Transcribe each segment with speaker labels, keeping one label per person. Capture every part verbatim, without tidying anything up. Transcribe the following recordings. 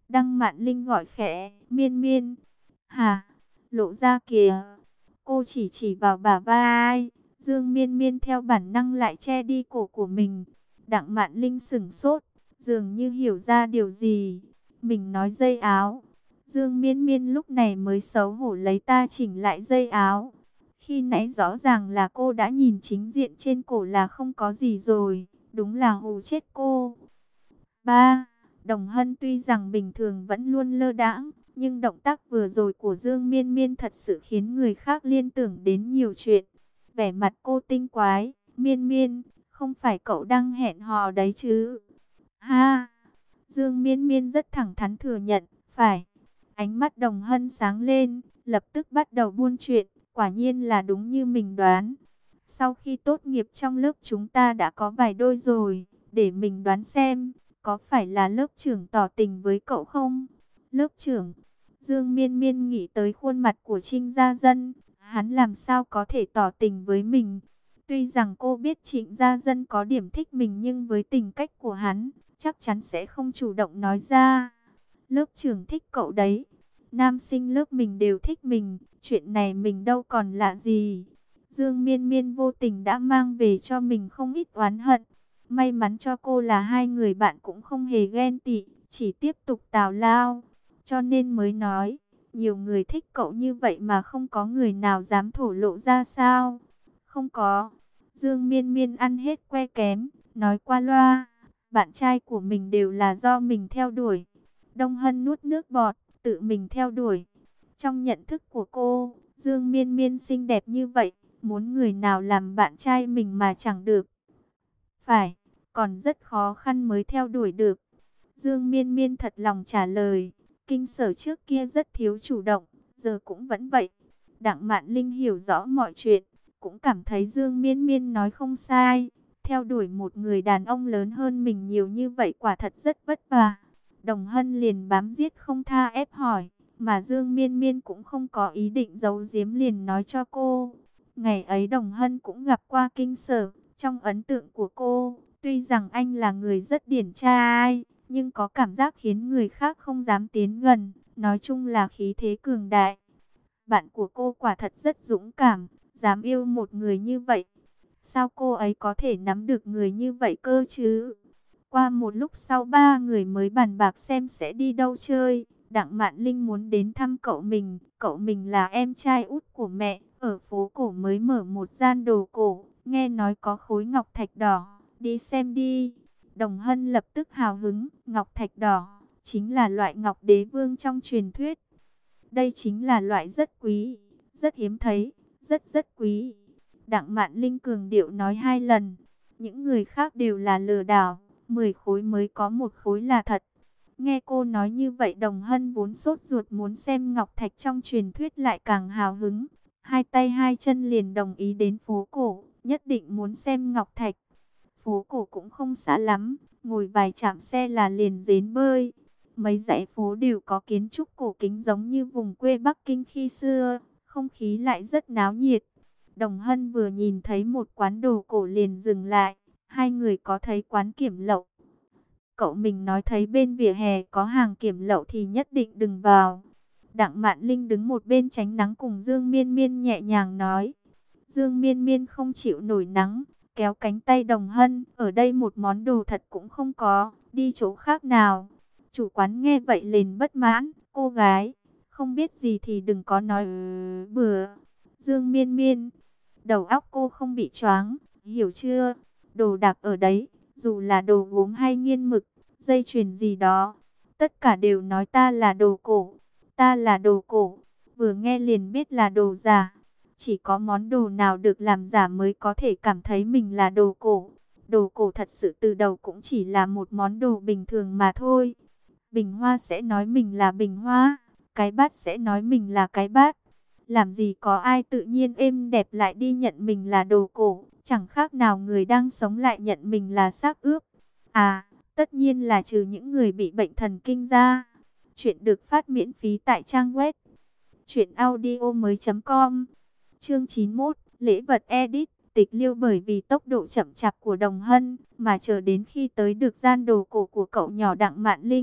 Speaker 1: Đăng Mạn Linh gọi khẽ, Miên Miên. Hả? Lộ ra kìa. Cô chỉ chỉ vào bả vai. Dương Miên Miên theo bản năng lại che đi cổ của mình. Đặng Mạn Linh sững sốt, dường như hiểu ra điều gì. Mình nói dây áo. Dương Miên Miên lúc này mới xấu hổ lấy ta chỉnh lại dây áo. Khi nãy rõ ràng là cô đã nhìn chính diện trên cổ là không có gì rồi. Đúng là hù chết cô. Ba, Đồng Hân tuy rằng bình thường vẫn luôn lơ đãng, nhưng động tác vừa rồi của Dương Miên Miên thật sự khiến người khác liên tưởng đến nhiều chuyện. Vẻ mặt cô tinh quái, Miên Miên, không phải cậu đang hẹn hò đấy chứ? Ha! Dương Miên Miên rất thẳng thắn thừa nhận, phải. Ánh mắt Đồng Hân sáng lên, lập tức bắt đầu buôn chuyện, quả nhiên là đúng như mình đoán. Sau khi tốt nghiệp trong lớp chúng ta đã có vài đôi rồi, để mình đoán xem, có phải là lớp trưởng tỏ tình với cậu không? Lớp trưởng? Dương Miên Miên nghĩ tới khuôn mặt của Trinh Gia Dân, hắn làm sao có thể tỏ tình với mình? Tuy rằng cô biết Trịnh Gia Dân có điểm thích mình nhưng với tình cách của hắn, chắc chắn sẽ không chủ động nói ra. Lớp trưởng thích cậu đấy. Nam sinh lớp mình đều thích mình, chuyện này mình đâu còn lạ gì. Dương Miên Miên vô tình đã mang về cho mình không ít oán hận. May mắn cho cô là hai người bạn cũng không hề ghen tị, chỉ tiếp tục tào lao. Cho nên mới nói, nhiều người thích cậu như vậy mà không có người nào dám thổ lộ ra sao. Không có. Dương Miên Miên ăn hết que kém, nói qua loa. Bạn trai của mình đều là do mình theo đuổi. Đông Hân nuốt nước bọt, tự mình theo đuổi. Trong nhận thức của cô, Dương Miên Miên xinh đẹp như vậy, muốn người nào làm bạn trai mình mà chẳng được. Phải, còn rất khó khăn mới theo đuổi được. Dương Miên Miên thật lòng trả lời, Kinh Sở trước kia rất thiếu chủ động, giờ cũng vẫn vậy. Đặng Mạn Linh hiểu rõ mọi chuyện, cũng cảm thấy Dương Miên Miên nói không sai. Theo đuổi một người đàn ông lớn hơn mình nhiều như vậy quả thật rất vất vả. Đồng Hân liền bám giết không tha ép hỏi, mà Dương Miên Miên cũng không có ý định giấu giếm liền nói cho cô. Ngày ấy Đồng Hân cũng gặp qua Kinh Sở, trong ấn tượng của cô, tuy rằng anh là người rất điển trai, nhưng có cảm giác khiến người khác không dám tiến gần, nói chung là khí thế cường đại. Bạn của cô quả thật rất dũng cảm, dám yêu một người như vậy. Sao cô ấy có thể nắm được người như vậy cơ chứ? Qua một lúc sau ba người mới bàn bạc xem sẽ đi đâu chơi. Đặng Mạn Linh muốn đến thăm cậu mình. Cậu mình là em trai út của mẹ. Ở phố cổ mới mở một gian đồ cổ. Nghe nói có khối ngọc thạch đỏ. Đi xem đi. Đồng Hân lập tức hào hứng. Ngọc thạch đỏ chính là loại ngọc đế vương trong truyền thuyết. Đây chính là loại rất quý, rất hiếm thấy, rất rất quý. Đặng Mạn Linh cường điệu nói hai lần. Những người khác đều là lừa đảo. Mười khối mới có một khối là thật. Nghe cô nói như vậy Đồng Hân vốn sốt ruột muốn xem ngọc thạch trong truyền thuyết lại càng hào hứng. Hai tay hai chân liền đồng ý đến phố cổ, nhất định muốn xem ngọc thạch. Phố cổ cũng không xa lắm, ngồi vài trạm xe là liền đến bơi. Mấy dãy phố đều có kiến trúc cổ kính giống như vùng quê Bắc Kinh khi xưa, không khí lại rất náo nhiệt. Đồng Hân vừa nhìn thấy một quán đồ cổ liền dừng lại. Hai người có thấy quán kiểm lậu. Cậu mình nói thấy bên vỉa hè có hàng kiểm lậu thì nhất định đừng vào. Đặng Mạn Linh đứng một bên tránh nắng cùng Dương Miên Miên nhẹ nhàng nói. Dương Miên Miên không chịu nổi nắng, kéo cánh tay Đồng Hân. Ở đây một món đồ thật cũng không có, đi chỗ khác nào. Chủ quán nghe vậy liền bất mãn. Cô gái, không biết gì thì đừng có nói bừa. Dương Miên Miên, đầu óc cô không bị choáng, hiểu chưa? Đồ đạc ở đấy, dù là đồ gốm hay nghiên mực, dây chuyền gì đó, tất cả đều nói ta là đồ cổ, ta là đồ cổ, vừa nghe liền biết là đồ giả. Chỉ có món đồ nào được làm giả mới có thể cảm thấy mình là đồ cổ. Đồ cổ thật sự từ đầu cũng chỉ là một món đồ bình thường mà thôi. Bình hoa sẽ nói mình là bình hoa, cái bát sẽ nói mình là cái bát. Làm gì có ai tự nhiên êm đẹp lại đi nhận mình là đồ cổ, chẳng khác nào người đang sống lại nhận mình là xác ướp. À, tất nhiên là trừ những người bị bệnh thần kinh ra. Chuyện được phát miễn phí tại trang web truyện audio mới chấm com. Chương chín mươi mốt, lễ vật edit, tịch liêu. Bởi vì tốc độ chậm chạp của Đồng Hân, mà chờ đến khi tới được gian đồ cổ của cậu nhỏ Đặng Mạn Linh,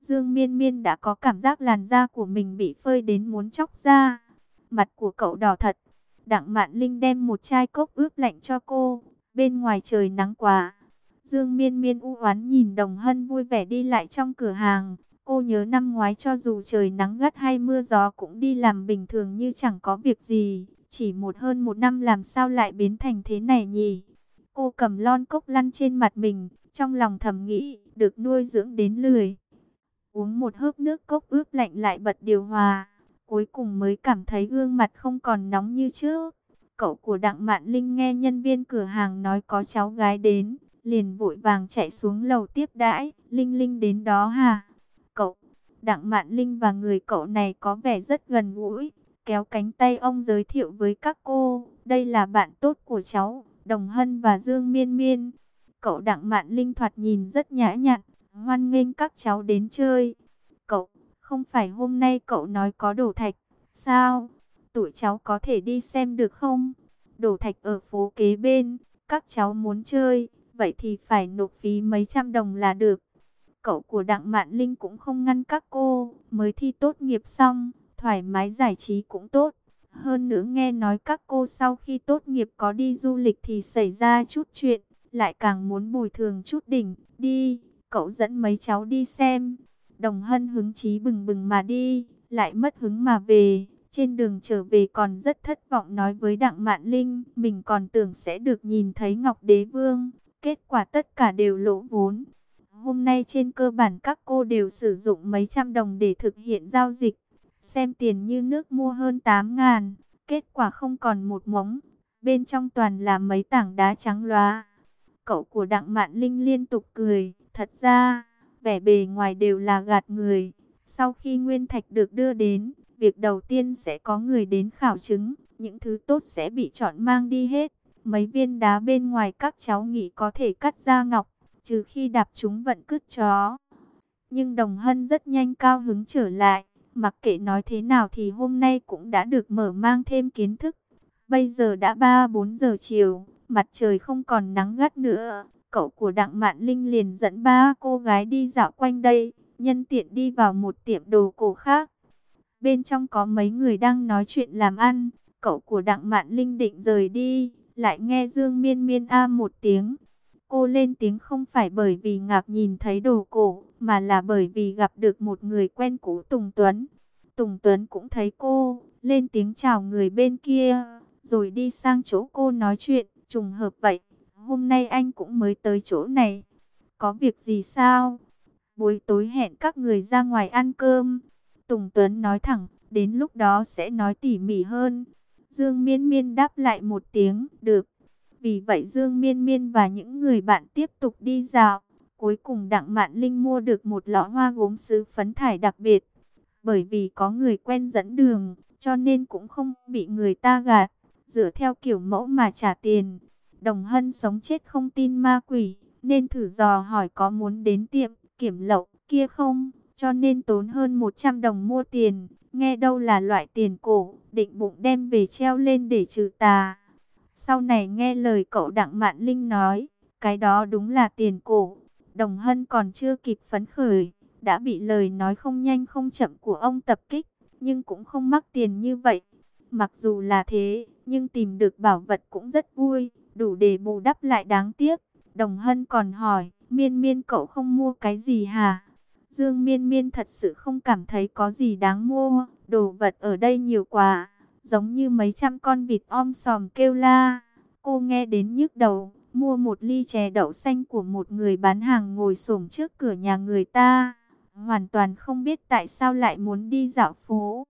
Speaker 1: Dương Miên Miên đã có cảm giác làn da của mình bị phơi đến muốn chóc ra. Mặt của cậu đỏ thật. Đặng Mạn Linh đem một chai cốc ướp lạnh cho cô. Bên ngoài trời nắng quá. Dương Miên Miên u oán nhìn Đồng Hân vui vẻ đi lại trong cửa hàng. Cô nhớ năm ngoái cho dù trời nắng gắt hay mưa gió cũng đi làm bình thường như chẳng có việc gì. Chỉ một hơn một năm làm sao lại biến thành thế này nhỉ? Cô cầm lon cốc lăn trên mặt mình. Trong lòng thầm nghĩ, được nuôi dưỡng đến lười. Uống một hớp nước cốc ướp lạnh lại bật điều hòa. Cuối cùng mới cảm thấy gương mặt không còn nóng như trước. Cậu của Đặng Mạn Linh nghe nhân viên cửa hàng nói có cháu gái đến, liền vội vàng chạy xuống lầu tiếp đãi. Linh Linh đến đó hả? Cậu, Đặng Mạn Linh và người cậu này có vẻ rất gần gũi. Kéo cánh tay ông giới thiệu với các cô. Đây là bạn tốt của cháu, Đồng Hân và Dương Miên Miên. Cậu Đặng Mạn Linh thoạt nhìn rất nhã nhặn, hoan nghênh các cháu đến chơi. Cậu, không phải hôm nay cậu nói có đổ thạch, sao? Tụi cháu có thể đi xem được không? Đổ thạch ở phố kế bên, các cháu muốn chơi, vậy thì phải nộp phí mấy trăm đồng là được. Cậu của Đặng Mạn Linh cũng không ngăn các cô, mới thi tốt nghiệp xong, thoải mái giải trí cũng tốt. Hơn nữa nghe nói các cô sau khi tốt nghiệp có đi du lịch thì xảy ra chút chuyện, lại càng muốn bồi thường chút đỉnh, đi, cậu dẫn mấy cháu đi xem. Đồng Hân hứng chí bừng bừng mà đi, lại mất hứng mà về. Trên đường trở về còn rất thất vọng nói với Đặng Mạn Linh, mình còn tưởng sẽ được nhìn thấy Ngọc Đế Vương, kết quả tất cả đều lỗ vốn. Hôm nay trên cơ bản các cô đều sử dụng mấy trăm đồng để thực hiện giao dịch, xem tiền như nước mua hơn tám ngàn, kết quả không còn một mống, bên trong toàn là mấy tảng đá trắng loá. Cậu của Đặng Mạn Linh liên tục cười, thật ra, vẻ bề ngoài đều là gạt người. Sau khi nguyên thạch được đưa đến, việc đầu tiên sẽ có người đến khảo chứng, những thứ tốt sẽ bị chọn mang đi hết. Mấy viên đá bên ngoài các cháu nghĩ có thể cắt ra ngọc, trừ khi đạp chúng vận cứt chó. Nhưng Đồng Hân rất nhanh cao hứng trở lại, mặc kệ nói thế nào thì hôm nay cũng đã được mở mang thêm kiến thức. Bây giờ đã ba bốn giờ chiều, mặt trời không còn nắng gắt nữa. Cậu của Đặng Mạn Linh liền dẫn ba cô gái đi dạo quanh đây, nhân tiện đi vào một tiệm đồ cổ khác. Bên trong có mấy người đang nói chuyện làm ăn. Cậu của Đặng Mạn Linh định rời đi, lại nghe Dương Miên Miên a một tiếng. Cô lên tiếng không phải bởi vì ngạc nhìn thấy đồ cổ, mà là bởi vì gặp được một người quen cũ, Tùng Tuấn. Tùng Tuấn cũng thấy cô, lên tiếng chào người bên kia, rồi đi sang chỗ cô nói chuyện. Trùng hợp vậy, hôm nay anh cũng mới tới chỗ này. Có việc gì sao? Buổi tối hẹn các người ra ngoài ăn cơm. Tùng Tuấn nói thẳng, đến lúc đó sẽ nói tỉ mỉ hơn. Dương Miên Miên đáp lại một tiếng, được. Vì vậy Dương Miên Miên và những người bạn tiếp tục đi dạo. Cuối cùng Đặng Mạn Linh mua được một lọ hoa gốm sứ phấn thải đặc biệt. Bởi vì có người quen dẫn đường, cho nên cũng không bị người ta gạt. Dựa theo kiểu mẫu mà trả tiền. Đồng Hân sống chết không tin ma quỷ, nên thử dò hỏi có muốn đến tiệm kiểm lậu kia không, cho nên tốn hơn một trăm đồng mua tiền. Nghe đâu là loại tiền cổ, định bụng đem về treo lên để trừ tà. Sau này nghe lời cậu Đặng Mạn Linh nói, cái đó đúng là tiền cổ. Đồng Hân còn chưa kịp phấn khởi, đã bị lời nói không nhanh không chậm của ông tập kích, nhưng cũng không mắc tiền như vậy. Mặc dù là thế, nhưng tìm được bảo vật cũng rất vui, đủ để bù đắp lại đáng tiếc. Đồng Hân còn hỏi, Miên Miên cậu không mua cái gì hả? Dương Miên Miên thật sự không cảm thấy có gì đáng mua, đồ vật ở đây nhiều quá, giống như mấy trăm con vịt om sòm kêu la. Cô nghe đến nhức đầu, mua một ly chè đậu xanh của một người bán hàng ngồi xổm trước cửa nhà người ta. Hoàn toàn không biết tại sao lại muốn đi dạo phố.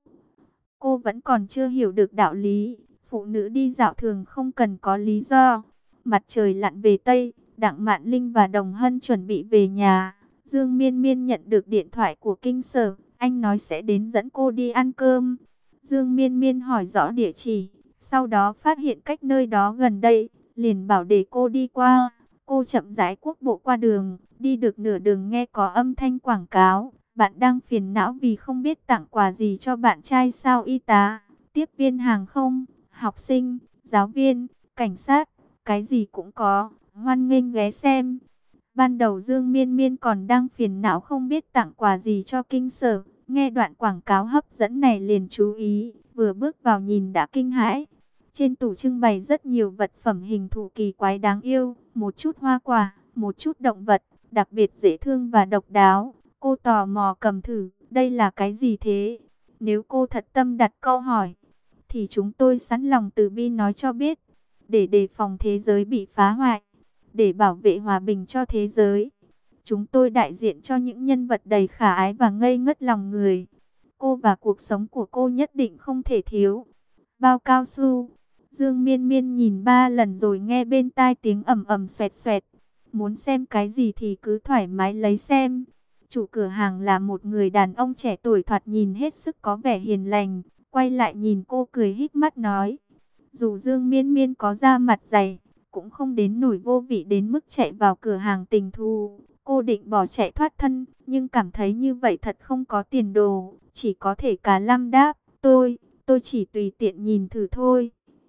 Speaker 1: Cô vẫn còn chưa hiểu được đạo lý, phụ nữ đi dạo thường không cần có lý do. Mặt trời lặn về Tây, Đặng Mạn Linh và Đồng Hân chuẩn bị về nhà. Dương Miên Miên nhận được điện thoại của kinh sở, anh nói sẽ đến dẫn cô đi ăn cơm. Dương Miên Miên hỏi rõ địa chỉ, sau đó phát hiện cách nơi đó gần đây, liền bảo để cô đi qua. Cô chậm rãi quốc bộ qua đường, đi được nửa đường nghe có âm thanh quảng cáo. Bạn đang phiền não vì không biết tặng quà gì cho bạn trai sao? Y tá, tiếp viên hàng không, học sinh, giáo viên, cảnh sát, cái gì cũng có, hoan nghênh ghé xem. Ban đầu Dương Miên Miên còn đang phiền não không biết tặng quà gì cho Kinh Sở, nghe đoạn quảng cáo hấp dẫn này liền chú ý, vừa bước vào nhìn đã kinh hãi. Trên tủ trưng bày rất nhiều vật phẩm hình thù kỳ quái đáng yêu, một chút hoa quả, một chút động vật, đặc biệt dễ thương và độc đáo. Cô tò mò cầm thử, đây là cái gì thế? Nếu cô thật tâm đặt câu hỏi, thì chúng tôi sẵn lòng từ bi nói cho biết, để đề phòng thế giới bị phá hoại, để bảo vệ hòa bình cho thế giới. Chúng tôi đại diện cho những nhân vật đầy khả ái và ngây ngất lòng người. Cô và cuộc sống của cô nhất định không thể thiếu. Bao cao su. Dương Miên Miên nhìn ba lần rồi nghe bên tai tiếng ầm ầm xoẹt xoẹt. Muốn xem cái gì thì cứ thoải mái lấy xem. Chủ cửa hàng là một người đàn ông trẻ tuổi thoạt nhìn hết sức có vẻ hiền lành. Quay lại nhìn cô cười híp mắt nói. Dù Dương Miên Miên có da mặt dày, cũng không đến nổi vô vị đến mức chạy vào cửa hàng tình thù. Cô định bỏ chạy thoát thân, nhưng cảm thấy như vậy thật không có tiền đồ. Chỉ có thể cá lăm đáp. Tôi, tôi chỉ tùy tiện nhìn thử thôi.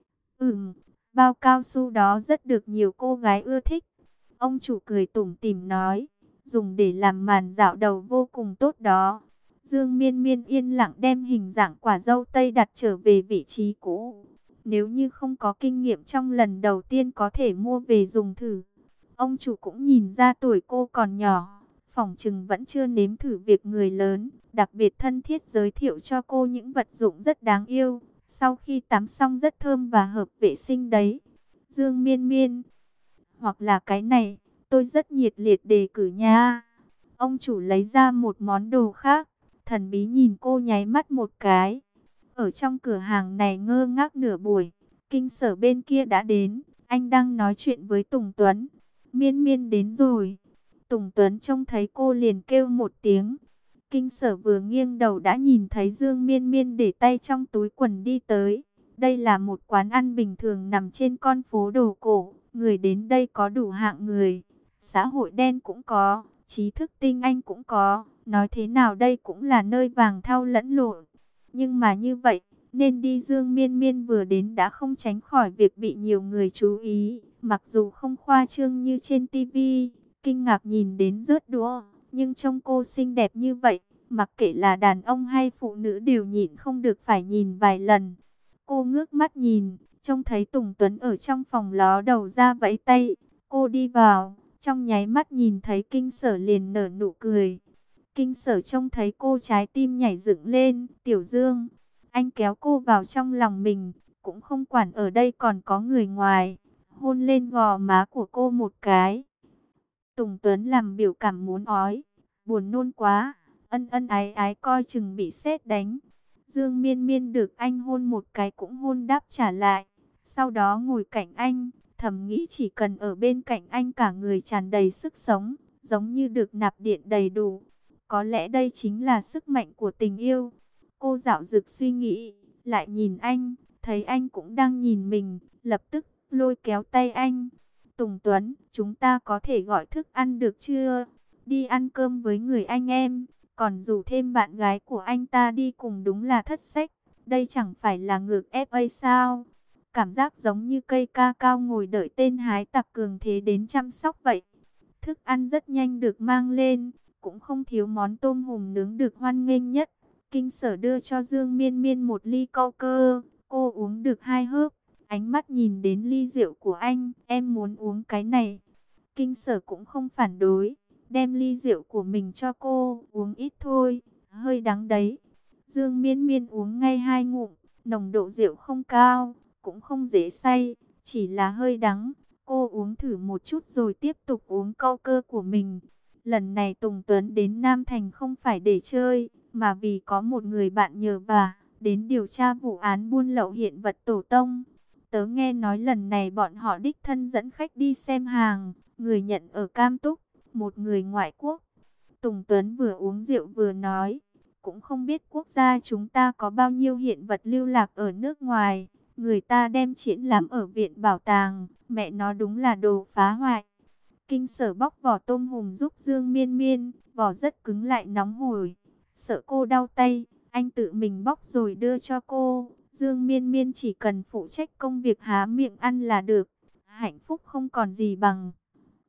Speaker 1: Ừm, bao cao su đó rất được nhiều cô gái ưa thích. Ông chủ cười tủm tỉm nói, dùng để làm màn dạo đầu vô cùng tốt đó. Dương Miên Miên yên lặng đem hình dạng quả dâu tây đặt trở về vị trí cũ. Nếu như không có kinh nghiệm trong lần đầu tiên có thể mua về dùng thử. Ông chủ cũng nhìn ra tuổi cô còn nhỏ, phỏng chừng vẫn chưa nếm thử việc người lớn, đặc biệt thân thiết giới thiệu cho cô những vật dụng rất đáng yêu. Sau khi tắm xong rất thơm và hợp vệ sinh đấy. Dương Miên Miên, hoặc là cái này, tôi rất nhiệt liệt đề cử nha. Ông chủ lấy ra một món đồ khác, thần bí nhìn cô nháy mắt một cái. Ở trong cửa hàng này ngơ ngác nửa buổi, Kinh Sở bên kia đã đến, anh đang nói chuyện với Tùng Tuấn. Miên Miên đến rồi. Tùng Tuấn trông thấy cô liền kêu một tiếng. Kinh Sở vừa nghiêng đầu đã nhìn thấy Dương Miên Miên để tay trong túi quần đi tới. Đây là một quán ăn bình thường nằm trên con phố đồ cổ. Người đến đây có đủ hạng người. Xã hội đen cũng có, trí thức tinh anh cũng có. Nói thế nào đây cũng là nơi vàng thau lẫn lộn. Nhưng mà như vậy, nên đi Dương Miên Miên vừa đến đã không tránh khỏi việc bị nhiều người chú ý. Mặc dù không khoa trương như trên tivi, kinh ngạc nhìn đến rớt đũa. Nhưng trông cô xinh đẹp như vậy, mặc kệ là đàn ông hay phụ nữ đều nhịn không được phải nhìn vài lần. Cô ngước mắt nhìn, trông thấy Tùng Tuấn ở trong phòng ló đầu ra vẫy tay. Cô đi vào, trong nháy mắt nhìn thấy Kinh Sở liền nở nụ cười. Kinh Sở trông thấy cô trái tim nhảy dựng lên. Tiểu Dương, anh kéo cô vào trong lòng mình, cũng không quản ở đây còn có người ngoài. Hôn lên gò má của cô một cái. Tùng Tuấn làm biểu cảm muốn ói, buồn nôn quá, ân ân ái ái coi chừng bị sét đánh. Dương Miên Miên được anh hôn một cái cũng hôn đáp trả lại, sau đó ngồi cạnh anh, thầm nghĩ chỉ cần ở bên cạnh anh cả người tràn đầy sức sống, giống như được nạp điện đầy đủ. Có lẽ đây chính là sức mạnh của tình yêu. Cô dạo dực suy nghĩ, lại nhìn anh, thấy anh cũng đang nhìn mình, lập tức lôi kéo tay anh. Tùng Tuấn, chúng ta có thể gọi thức ăn được chưa? Đi ăn cơm với người anh em, còn rủ thêm bạn gái của anh ta đi cùng đúng là thất sách. Đây chẳng phải là ngược ép a sao? Cảm giác giống như cây ca cao ngồi đợi tên hái tặc cường thế đến chăm sóc vậy. Thức ăn rất nhanh được mang lên, cũng không thiếu món tôm hùm nướng được hoan nghênh nhất. Kinh Sở đưa cho Dương Miên Miên một ly câu cơ, cô uống được hai hớp. Ánh mắt nhìn đến ly rượu của anh, em muốn uống cái này. Kinh Sở cũng không phản đối, đem ly rượu của mình cho cô, uống ít thôi, hơi đắng đấy. Dương Miên Miên uống ngay hai ngụm, nồng độ rượu không cao, cũng không dễ say, chỉ là hơi đắng. Cô uống thử một chút rồi tiếp tục uống câu cơ của mình. Lần này Tùng Tuấn đến Nam Thành không phải để chơi, mà vì có một người bạn nhờ vả, đến điều tra vụ án buôn lậu hiện vật tổ tông. Tớ nghe nói lần này bọn họ đích thân dẫn khách đi xem hàng, người nhận ở Cam Túc, một người ngoại quốc. Tùng Tuấn vừa uống rượu vừa nói, cũng không biết quốc gia chúng ta có bao nhiêu hiện vật lưu lạc ở nước ngoài. Người ta đem triển lãm ở viện bảo tàng, mẹ nó đúng là đồ phá hoại. Kinh Sở bóc vỏ tôm hùm giúp Dương Miên Miên, vỏ rất cứng lại nóng hổi. Sợ cô đau tay, anh tự mình bóc rồi đưa cho cô. Dương Miên Miên chỉ cần phụ trách công việc há miệng ăn là được. Hạnh phúc không còn gì bằng.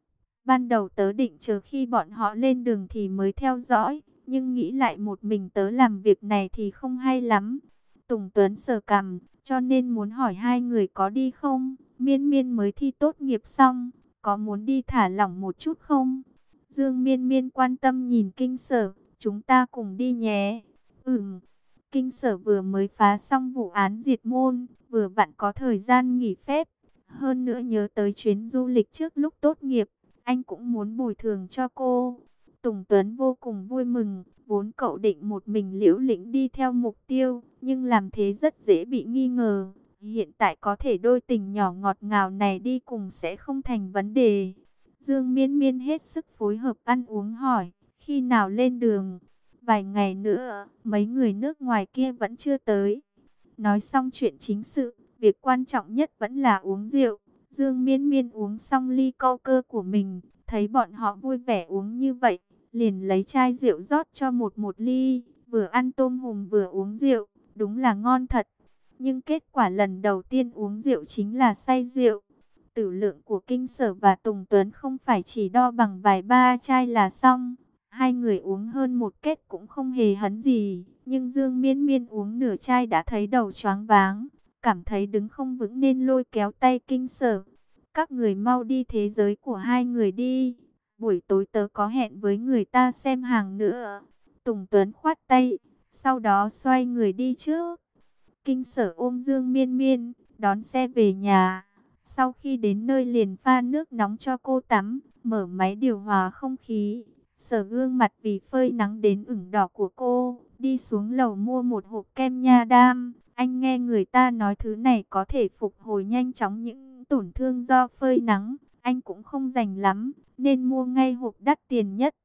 Speaker 1: Ban đầu tớ định chờ khi bọn họ lên đường thì mới theo dõi, nhưng nghĩ lại một mình tớ làm việc này thì không hay lắm. Tùng Tuấn sờ cằm, cho nên muốn hỏi hai người có đi không? Miên Miên mới thi tốt nghiệp xong, có muốn đi thả lỏng một chút không? Dương Miên Miên quan tâm nhìn Kinh Sở, chúng ta cùng đi nhé. Ừm, Kinh Sở vừa mới phá xong vụ án diệt môn, vừa vặn có thời gian nghỉ phép. Hơn nữa nhớ tới chuyến du lịch trước lúc tốt nghiệp, anh cũng muốn bồi thường cho cô. Tùng Tuấn vô cùng vui mừng, vốn cậu định một mình liễu lĩnh đi theo mục tiêu, nhưng làm thế rất dễ bị nghi ngờ. Hiện tại có thể đôi tình nhỏ ngọt ngào này đi cùng sẽ không thành vấn đề. Dương Miên Miên hết sức phối hợp ăn uống hỏi, khi nào lên đường? Vài ngày nữa, mấy người nước ngoài kia vẫn chưa tới. Nói xong chuyện chính sự, việc quan trọng nhất vẫn là uống rượu. Dương Miên Miên uống xong ly câu cơ của mình, thấy bọn họ vui vẻ uống như vậy, liền lấy chai rượu rót cho một một ly, vừa ăn tôm hùm vừa uống rượu, đúng là ngon thật. Nhưng kết quả lần đầu tiên uống rượu chính là say rượu. Tử lượng của Kinh Sở và Tùng Tuấn không phải chỉ đo bằng vài ba chai là xong. Hai người uống hơn một kết cũng không hề hấn gì, nhưng Dương Miên Miên uống nửa chai đã thấy đầu choáng váng, cảm thấy đứng không vững nên lôi kéo tay Kinh Sở. Các người mau đi thế giới của hai người đi, buổi tối tớ có hẹn với người ta xem hàng nữa. Tùng Tuấn khoát tay, sau đó xoay người đi trước. Kinh Sở ôm Dương Miên Miên, đón xe về nhà. Sau khi đến nơi liền pha nước nóng cho cô tắm, mở máy điều hòa không khí. Sở gương mặt vì phơi nắng đến ửng đỏ của cô, đi xuống lầu mua một hộp kem nha đam. Anh nghe người ta nói thứ này có thể phục hồi nhanh chóng những tổn thương do phơi nắng. Anh cũng không rành lắm, nên mua ngay hộp đắt tiền nhất.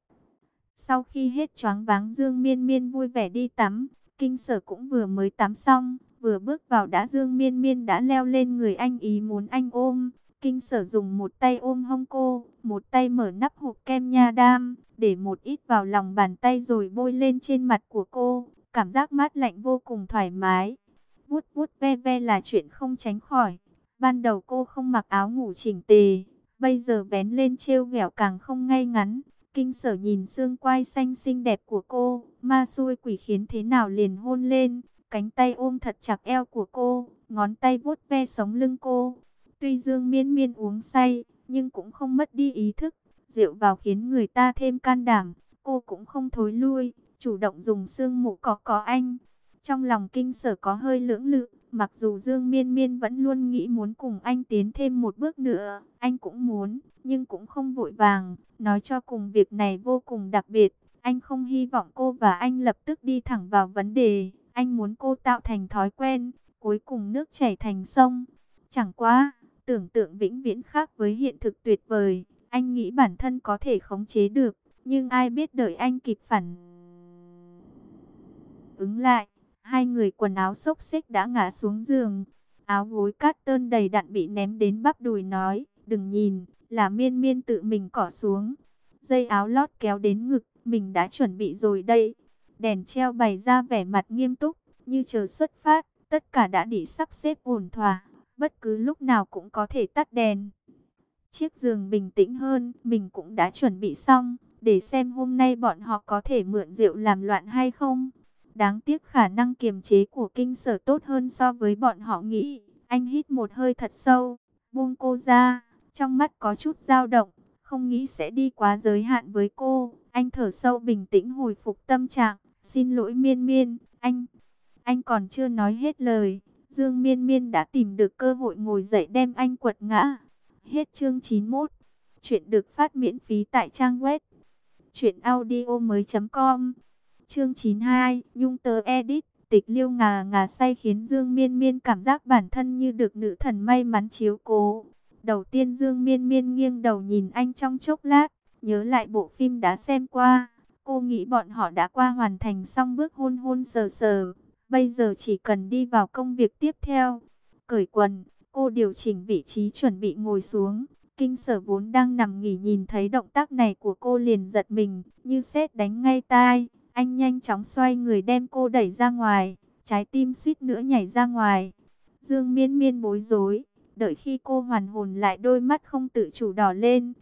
Speaker 1: Sau khi hết choáng váng, Dương Miên Miên vui vẻ đi tắm. Kinh Sở cũng vừa mới tắm xong, vừa bước vào đã Dương Miên Miên đã leo lên người anh ý muốn anh ôm. Kinh Sở dùng một tay ôm hông cô, một tay mở nắp hộp kem nha đam, để một ít vào lòng bàn tay rồi bôi lên trên mặt của cô. Cảm giác mát lạnh vô cùng thoải mái. Vuốt vuốt ve ve là chuyện không tránh khỏi. Ban đầu cô không mặc áo ngủ chỉnh tề, bây giờ vén lên trêu ghẹo càng không ngay ngắn. Kinh Sở nhìn xương quai xanh xinh đẹp của cô, ma xui quỷ khiến thế nào liền hôn lên, cánh tay ôm thật chặt eo của cô, ngón tay vuốt ve sống lưng cô. Tuy Dương Miên Miên uống say, nhưng cũng không mất đi ý thức. Rượu vào khiến người ta thêm can đảm, cô cũng không thối lui, chủ động dùng xương mụ cọ cọ anh. Trong lòng Kinh Sở có hơi lưỡng lự, mặc dù Dương Miên Miên vẫn luôn nghĩ muốn cùng anh tiến thêm một bước nữa, anh cũng muốn, nhưng cũng không vội vàng. Nói cho cùng việc này vô cùng đặc biệt, anh không hy vọng cô và anh lập tức đi thẳng vào vấn đề. Anh muốn cô tạo thành thói quen, cuối cùng nước chảy thành sông. Chẳng qua, tưởng tượng vĩnh viễn khác với hiện thực tuyệt vời. Anh nghĩ bản thân có thể khống chế được, nhưng ai biết đợi anh kịp phản ứng lại, hai người quần áo xốc xếch đã ngã xuống giường. Áo gối cát tơn đầy đặn bị ném đến bắp đùi, nói, đừng nhìn, là Miên Miên tự mình cỏ xuống. Dây áo lót kéo đến ngực, mình đã chuẩn bị rồi đây. Đèn treo bày ra vẻ mặt nghiêm túc, như chờ xuất phát, tất cả đã bị sắp xếp ổn thỏa, bất cứ lúc nào cũng có thể tắt đèn. Chiếc giường bình tĩnh hơn, mình cũng đã chuẩn bị xong, để xem hôm nay bọn họ có thể mượn rượu làm loạn hay không. Đáng tiếc khả năng kiềm chế của Kinh Sở tốt hơn so với bọn họ nghĩ. Anh hít một hơi thật sâu, buông cô ra, trong mắt có chút dao động, không nghĩ sẽ đi quá giới hạn với cô. Anh thở sâu bình tĩnh hồi phục tâm trạng, xin lỗi Miên Miên, anh, anh còn chưa nói hết lời. Dương Miên Miên đã tìm được cơ hội ngồi dậy đem anh quật ngã. Hết chương chín mươi mốt. Chuyện được phát miễn phí tại trang web truyện audio mới chấm com. Chương chín mươi hai, Nhung tớ edit, tịch liêu ngà ngà say khiến Dương Miên Miên cảm giác bản thân như được nữ thần may mắn chiếu cố. Đầu tiên Dương Miên Miên nghiêng đầu nhìn anh trong chốc lát, nhớ lại bộ phim đã xem qua. Cô nghĩ bọn họ đã qua hoàn thành xong bước hôn hôn sờ sờ, bây giờ chỉ cần đi vào công việc tiếp theo. Cởi quần, cô điều chỉnh vị trí chuẩn bị ngồi xuống. Kinh Sở vốn đang nằm nghỉ nhìn thấy động tác này của cô liền giật mình, như sét đánh ngay tai. Anh nhanh chóng xoay người đem cô đẩy ra ngoài, trái tim suýt nữa nhảy ra ngoài. Dương Miên Miên bối rối, đợi khi cô hoàn hồn lại đôi mắt không tự chủ đỏ lên.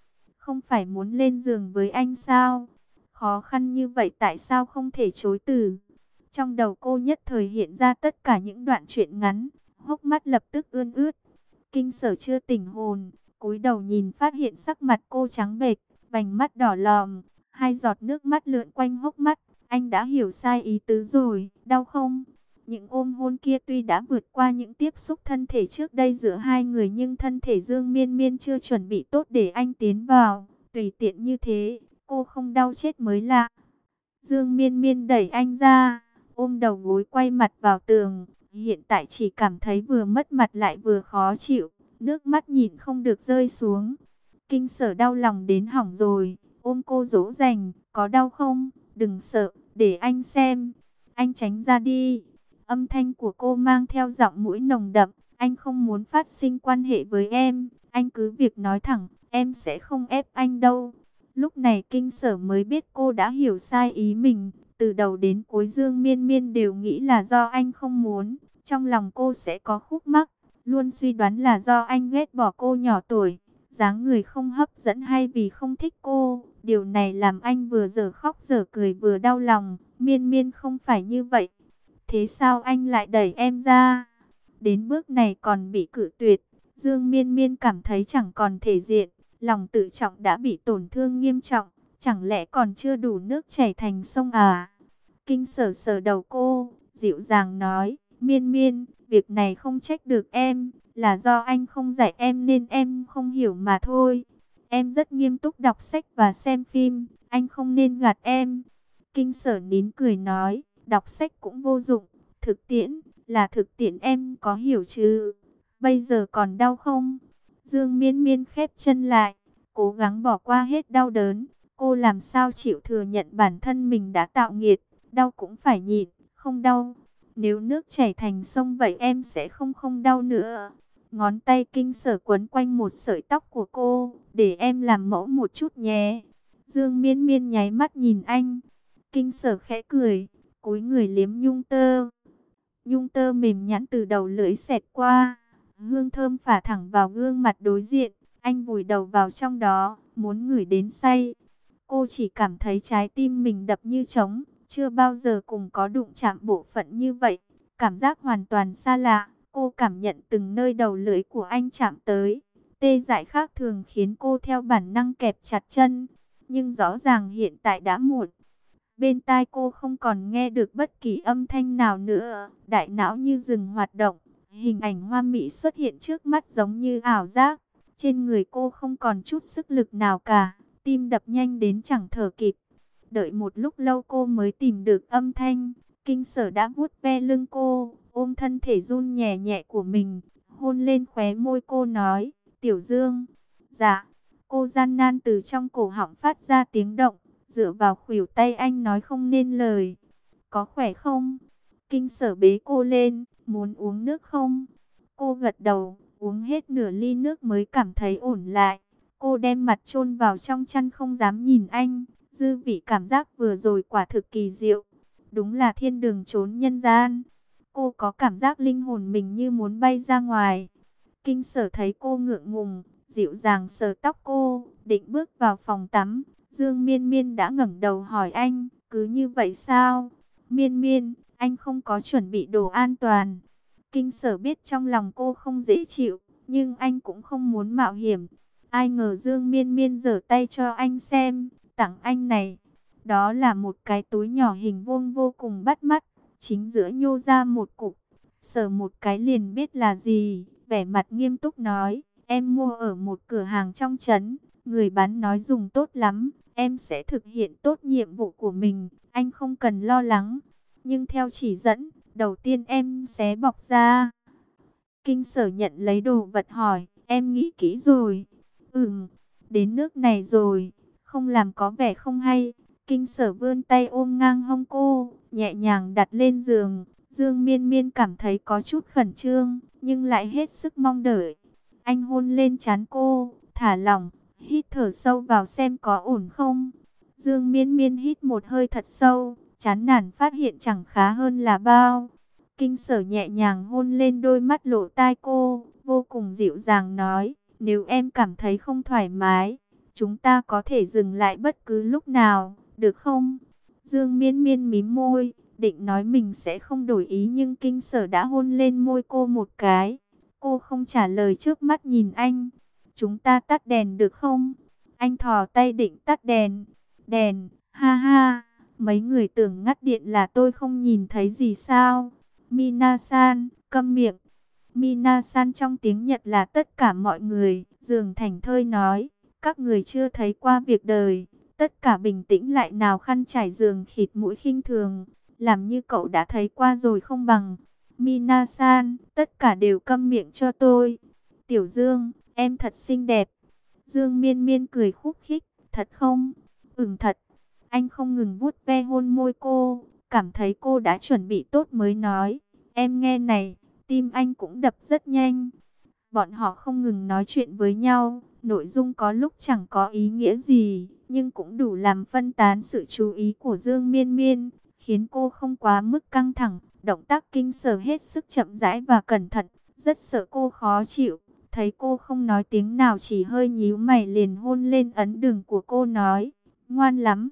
Speaker 1: không phải muốn lên giường với anh sao? Khó khăn như vậy tại sao không thể chối từ? Trong đầu cô nhất thời hiện ra tất cả những đoạn truyện ngắn, hốc mắt lập tức ươn ướt. Kinh Sở chưa tỉnh hồn, cúi đầu nhìn phát hiện sắc mặt cô trắng bệch, vành mắt đỏ lòm, hai giọt nước mắt lượn quanh hốc mắt. Anh đã hiểu sai ý tứ rồi, đau không? Những ôm hôn kia tuy đã vượt qua những tiếp xúc thân thể trước đây giữa hai người, nhưng thân thể Dương Miên Miên chưa chuẩn bị tốt để anh tiến vào. Tùy tiện như thế, cô không đau chết mới lạ. Dương Miên Miên đẩy anh ra, ôm đầu gối quay mặt vào tường. Hiện tại chỉ cảm thấy vừa mất mặt lại vừa khó chịu, nước mắt nhịn không được rơi xuống. Kinh Sở đau lòng đến hỏng rồi, ôm cô dỗ dành, có đau không? Đừng sợ, để anh xem. Anh tránh ra đi. Âm thanh của cô mang theo giọng mũi nồng đậm. Anh không muốn phát sinh quan hệ với em. Anh cứ việc nói thẳng, em sẽ không ép anh đâu. Lúc này Kinh Sở mới biết cô đã hiểu sai ý mình. Từ đầu đến cuối Dương Miên Miên đều nghĩ là do anh không muốn. Trong lòng cô sẽ có khúc mắc. Luôn suy đoán là do anh ghét bỏ cô nhỏ tuổi, dáng người không hấp dẫn, hay vì không thích cô. Điều này làm anh vừa dở khóc dở cười vừa đau lòng. Miên Miên không phải như vậy. Thế sao anh lại đẩy em ra? Đến bước này còn bị cự tuyệt. Dương Miên Miên cảm thấy chẳng còn thể diện. Lòng tự trọng đã bị tổn thương nghiêm trọng. Chẳng lẽ còn chưa đủ nước chảy thành sông à? Kinh Sở sờ đầu cô, dịu dàng nói, Miên Miên, việc này không trách được em, là do anh không dạy em nên em không hiểu mà thôi. Em rất nghiêm túc đọc sách và xem phim, anh không nên gạt em. Kinh Sở nín cười nói, đọc sách cũng vô dụng, thực tiễn, là thực tiễn, em có hiểu chứ? Bây giờ còn đau không? Dương Miên Miên khép chân lại, cố gắng bỏ qua hết đau đớn. Cô làm sao chịu thừa nhận bản thân mình đã tạo nghiệt, đau cũng phải nhịn, không đau. Nếu nước chảy thành sông vậy em sẽ không không đau nữa. Ngón tay Kinh Sở quấn quanh một sợi tóc của cô, để em làm mẫu một chút nhé. Dương Miên Miên nháy mắt nhìn anh. Kinh Sở khẽ cười, cúi người liếm nhung tơ. Nhung tơ mềm nhẵn từ đầu lưỡi xẹt qua, hương thơm phả thẳng vào gương mặt đối diện. Anh vùi đầu vào trong đó, muốn ngửi đến say. Cô chỉ cảm thấy trái tim mình đập như trống, chưa bao giờ cùng có đụng chạm bộ phận như vậy. Cảm giác hoàn toàn xa lạ, cô cảm nhận từng nơi đầu lưỡi của anh chạm tới. Tê dại khác thường khiến cô theo bản năng kẹp chặt chân, nhưng rõ ràng hiện tại đã muộn. Bên tai cô không còn nghe được bất kỳ âm thanh nào nữa, đại não như dừng hoạt động. Hình ảnh hoa mỹ xuất hiện trước mắt giống như ảo giác. Trên người cô không còn chút sức lực nào cả, tim đập nhanh đến chẳng thở kịp. Đợi một lúc lâu cô mới tìm được âm thanh. Kinh Sở đã vuốt ve lưng cô, ôm thân thể run nhẹ nhẹ của mình, hôn lên khóe môi cô nói, Tiểu Dương. Dạ. Cô gian nan từ trong cổ họng phát ra tiếng động, dựa vào khuỷu tay anh nói không nên lời. Có khỏe không? Kinh Sở bế cô lên, muốn uống nước không? Cô gật đầu, uống hết nửa ly nước mới cảm thấy ổn lại. Cô đem mặt chôn vào trong chăn không dám nhìn anh. Dư vị cảm giác vừa rồi quả thực kỳ diệu. Đúng là thiên đường trốn nhân gian. Cô có cảm giác linh hồn mình như muốn bay ra ngoài. Kinh Sở thấy cô ngượng ngùng, dịu dàng sờ tóc cô, định bước vào phòng tắm. Dương Miên Miên đã ngẩng đầu hỏi anh, cứ như vậy sao? Miên Miên, anh không có chuẩn bị đồ an toàn. Kinh Sở biết trong lòng cô không dễ chịu, nhưng anh cũng không muốn mạo hiểm. Ai ngờ Dương Miên Miên giở tay cho anh xem, tặng anh này. Đó là một cái túi nhỏ hình vuông vô cùng bắt mắt, chính giữa nhô ra một cục. Sờ một cái liền biết là gì, vẻ mặt nghiêm túc nói, em mua ở một cửa hàng trong trấn, người bán nói dùng tốt lắm, em sẽ thực hiện tốt nhiệm vụ của mình, anh không cần lo lắng. Nhưng theo chỉ dẫn, đầu tiên em xé bọc ra. Kinh Sở nhận lấy đồ vật hỏi, em nghĩ kỹ rồi? Ừm, đến nước này rồi, không làm có vẻ không hay. Kinh Sở vươn tay ôm ngang hông cô, nhẹ nhàng đặt lên giường. Dương Miên Miên cảm thấy có chút khẩn trương, nhưng lại hết sức mong đợi. Anh hôn lên trán cô, thả lỏng, hít thở sâu vào xem có ổn không. Dương Miên Miên hít một hơi thật sâu, chán nản phát hiện chẳng khá hơn là bao. Kinh Sở nhẹ nhàng hôn lên đôi mắt lỗ tai cô, vô cùng dịu dàng nói, nếu em cảm thấy không thoải mái, chúng ta có thể dừng lại bất cứ lúc nào, được không? Dương Miên Miên mím môi, định nói mình sẽ không đổi ý nhưng Kinh Sở đã hôn lên môi cô một cái. Cô không trả lời, trước mắt nhìn anh. Chúng ta tắt đèn được không? Anh thò tay định tắt đèn. Đèn, ha ha, mấy người tưởng ngắt điện là tôi không nhìn thấy gì sao? Mina-san, câm miệng. Mina-san trong tiếng Nhật là tất cả mọi người. Giường Thành Thơi nói, các người chưa thấy qua việc đời. Tất cả bình tĩnh lại nào, khăn trải giường khịt mũi khinh thường. Làm như cậu đã thấy qua rồi không bằng. Mina-san, tất cả đều câm miệng cho tôi. Tiểu Dương, em thật xinh đẹp. Dương Miên Miên cười khúc khích, thật không? Ừm thật. Anh không ngừng vuốt ve hôn môi cô, cảm thấy cô đã chuẩn bị tốt mới nói. Em nghe này, tim anh cũng đập rất nhanh. Bọn họ không ngừng nói chuyện với nhau, nội dung có lúc chẳng có ý nghĩa gì, nhưng cũng đủ làm phân tán sự chú ý của Dương Miên Miên, khiến cô không quá mức căng thẳng. Động tác Kinh Sở hết sức chậm rãi và cẩn thận, rất sợ cô khó chịu. Thấy cô không nói tiếng nào, chỉ hơi nhíu mày, liền hôn lên ấn đường của cô, nói, ngoan lắm.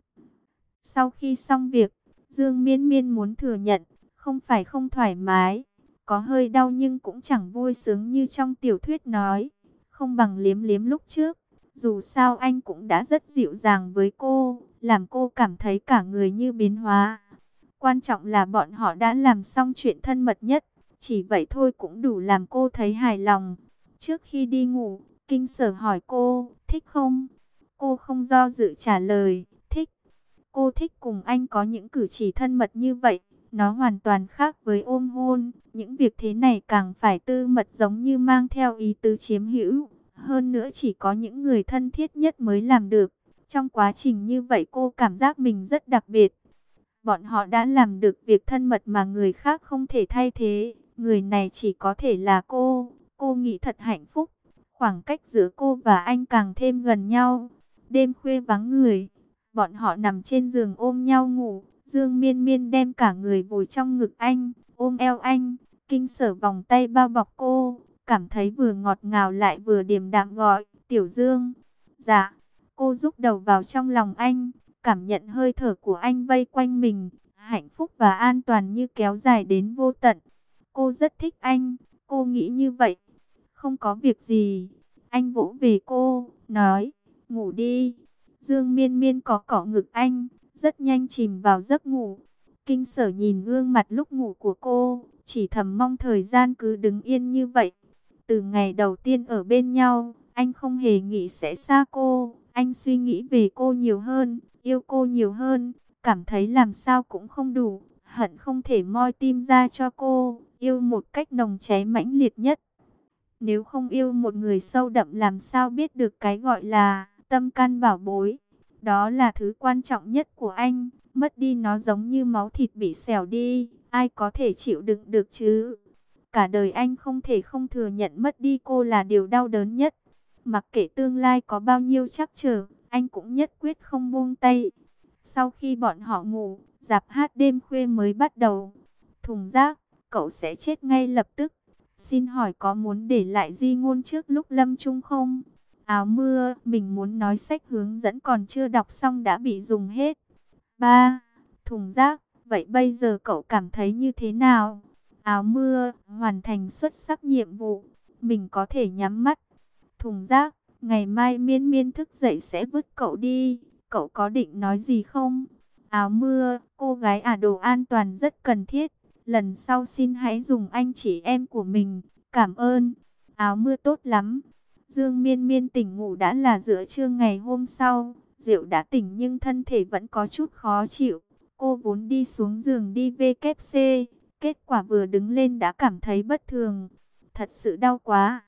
Speaker 1: Sau khi xong việc, Dương Miên Miên muốn thừa nhận, không phải không thoải mái, có hơi đau nhưng cũng chẳng vui sướng như trong tiểu thuyết nói, không bằng liếm liếm lúc trước. Dù sao anh cũng đã rất dịu dàng với cô, làm cô cảm thấy cả người như biến hóa. Quan trọng là bọn họ đã làm xong chuyện thân mật nhất, chỉ vậy thôi cũng đủ làm cô thấy hài lòng. Trước khi đi ngủ, Kinh Sở hỏi cô, thích không? Cô không do dự trả lời, thích. Cô thích cùng anh có những cử chỉ thân mật như vậy. Nó hoàn toàn khác với ôm hôn. Những việc thế này càng phải tư mật, giống như mang theo ý tứ chiếm hữu. Hơn nữa chỉ có những người thân thiết nhất mới làm được. Trong quá trình như vậy cô cảm giác mình rất đặc biệt. Bọn họ đã làm được việc thân mật mà người khác không thể thay thế. Người này chỉ có thể là cô. Cô nghĩ thật hạnh phúc. Khoảng cách giữa cô và anh càng thêm gần nhau. Đêm khuya vắng người, bọn họ nằm trên giường ôm nhau ngủ. Dương Miên Miên đem cả người vùi trong ngực anh, ôm eo anh. Kinh Sở vòng tay bao bọc cô, cảm thấy vừa ngọt ngào lại vừa điềm đạm, gọi, Tiểu Dương. Dạ, cô rúc đầu vào trong lòng anh, cảm nhận hơi thở của anh vây quanh mình. Hạnh phúc và an toàn như kéo dài đến vô tận. Cô rất thích anh, cô nghĩ như vậy. Không có việc gì. Anh vỗ về cô, nói, ngủ đi. Dương Miên Miên có cọ ngực anh, rất nhanh chìm vào giấc ngủ. Kinh Sở nhìn gương mặt lúc ngủ của cô, chỉ thầm mong thời gian cứ đứng yên như vậy. Từ ngày đầu tiên ở bên nhau, anh không hề nghĩ sẽ xa cô. Anh suy nghĩ về cô nhiều hơn, yêu cô nhiều hơn, cảm thấy làm sao cũng không đủ, hận không thể moi tim ra cho cô, yêu một cách nồng cháy mãnh liệt nhất. Nếu không yêu một người sâu đậm, làm sao biết được cái gọi là tâm can bảo bối. Đó là thứ quan trọng nhất của anh. Mất đi nó giống như máu thịt bị xẻo đi. Ai có thể chịu đựng được chứ? Cả đời anh không thể không thừa nhận mất đi cô là điều đau đớn nhất. Mặc kệ tương lai có bao nhiêu trắc trở, anh cũng nhất quyết không buông tay. Sau khi bọn họ ngủ, rạp hát đêm khuya mới bắt đầu. Thùng rác, cậu sẽ chết ngay lập tức. Xin hỏi có muốn để lại di ngôn trước lúc lâm chung không? Áo mưa, mình muốn nói sách hướng dẫn còn chưa đọc xong đã bị dùng hết. ba. Thùng rác, vậy bây giờ cậu cảm thấy như thế nào? Áo mưa, hoàn thành xuất sắc nhiệm vụ, mình có thể nhắm mắt. Thùng rác, ngày mai Miên Miên thức dậy sẽ vứt cậu đi, cậu có định nói gì không? Áo mưa, cô gái à, đồ an toàn rất cần thiết. Lần sau xin hãy dùng anh chị em của mình, cảm ơn. Áo mưa tốt lắm. Dương Miên Miên tỉnh ngủ đã là giữa trưa ngày hôm sau. Diệu đã tỉnh nhưng thân thể vẫn có chút khó chịu. Cô vốn đi xuống giường đi vê kép xê, kết quả vừa đứng lên đã cảm thấy bất thường. Thật sự đau quá.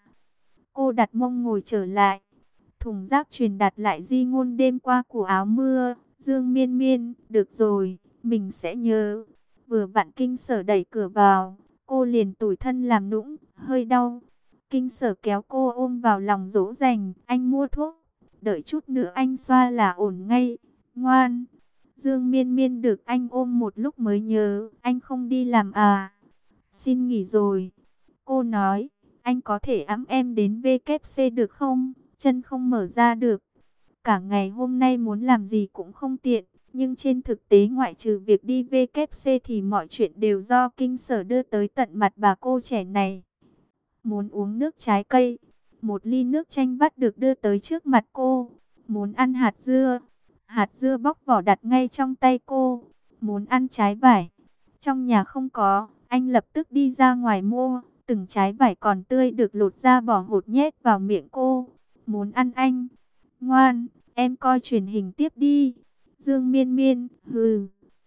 Speaker 1: Cô đặt mông ngồi trở lại. Thùng rác truyền đạt lại di ngôn đêm qua của áo mưa. Dương Miên Miên, được rồi, mình sẽ nhớ. Vừa vặn Kinh Sở đẩy cửa vào, cô liền tủi thân làm nũng, hơi đau. Kinh Sở kéo cô ôm vào lòng dỗ dành, anh mua thuốc, đợi chút nữa anh xoa là ổn ngay, ngoan. Dương Miên Miên được anh ôm một lúc mới nhớ, anh không đi làm à? Xin nghỉ rồi. Cô nói, anh có thể ẵm em đến vê kép xê được không? Chân không mở ra được. Cả ngày hôm nay muốn làm gì cũng không tiện. Nhưng trên thực tế ngoại trừ việc đi vê kép xê thì mọi chuyện đều do Kinh Sở đưa tới tận mặt bà cô trẻ này. Muốn uống nước trái cây, một ly nước chanh vắt được đưa tới trước mặt cô. Muốn ăn hạt dưa, hạt dưa bóc vỏ đặt ngay trong tay cô. Muốn ăn trái vải, trong nhà không có, anh lập tức đi ra ngoài mua. Từng trái vải còn tươi được lột ra bỏ hột nhét vào miệng cô. Muốn ăn anh, ngoan, em coi truyền hình tiếp đi. Dương Miên Miên, hừ,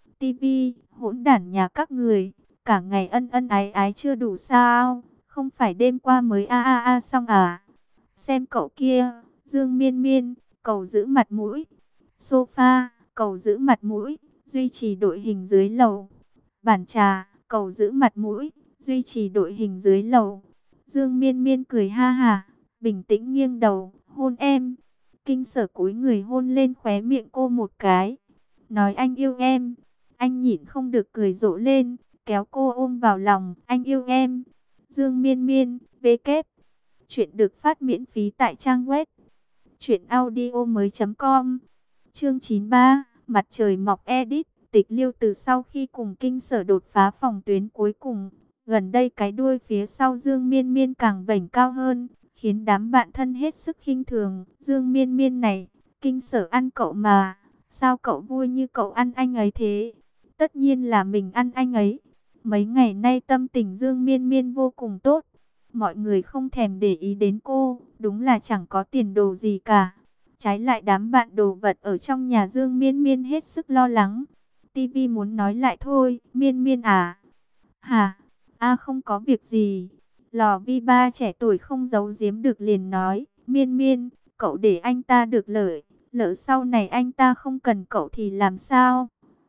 Speaker 1: tivi, hỗn đản nhà các người, cả ngày ân ân ái ái chưa đủ sao, không phải đêm qua mới a a a xong à. Xem cậu kia, Dương Miên Miên, cầu giữ mặt mũi. Sofa, cầu giữ mặt mũi, duy trì đội hình dưới lầu. Bàn trà, cầu giữ mặt mũi, duy trì đội hình dưới lầu. Dương Miên Miên cười ha hả, bình tĩnh nghiêng đầu, hôn em. Kinh Sở cúi người hôn lên khóe miệng cô một cái, nói anh yêu em. Anh nhịn không được cười rộ lên, kéo cô ôm vào lòng, anh yêu em. Dương Miên Miên, vê kép. Chuyện được phát miễn phí tại trang web truyện audio mới.com. Chương chín mươi ba, mặt trời mọc edit. Tịch Liêu từ sau khi cùng Kinh Sở đột phá phòng tuyến cuối cùng, gần đây cái đuôi phía sau Dương Miên Miên càng vểnh cao hơn, khiến đám bạn thân hết sức khinh thường. Dương Miên Miên này, Kinh Sở ăn cậu mà, sao cậu vui như cậu ăn anh ấy thế? Tất nhiên là mình ăn anh ấy. Mấy ngày nay tâm tình Dương Miên Miên vô cùng tốt. Mọi người không thèm để ý đến cô, đúng là chẳng có tiền đồ gì cả. Trái lại đám bạn đồ vật ở trong nhà Dương Miên Miên hết sức lo lắng. Tivi muốn nói lại thôi, Miên Miên à? Hả? A không có việc gì. Lò vi ba trẻ tuổi không giấu giếm được liền nói, Miên Miên, cậu để anh ta được lợi, lỡ sau này anh ta không cần cậu thì làm sao?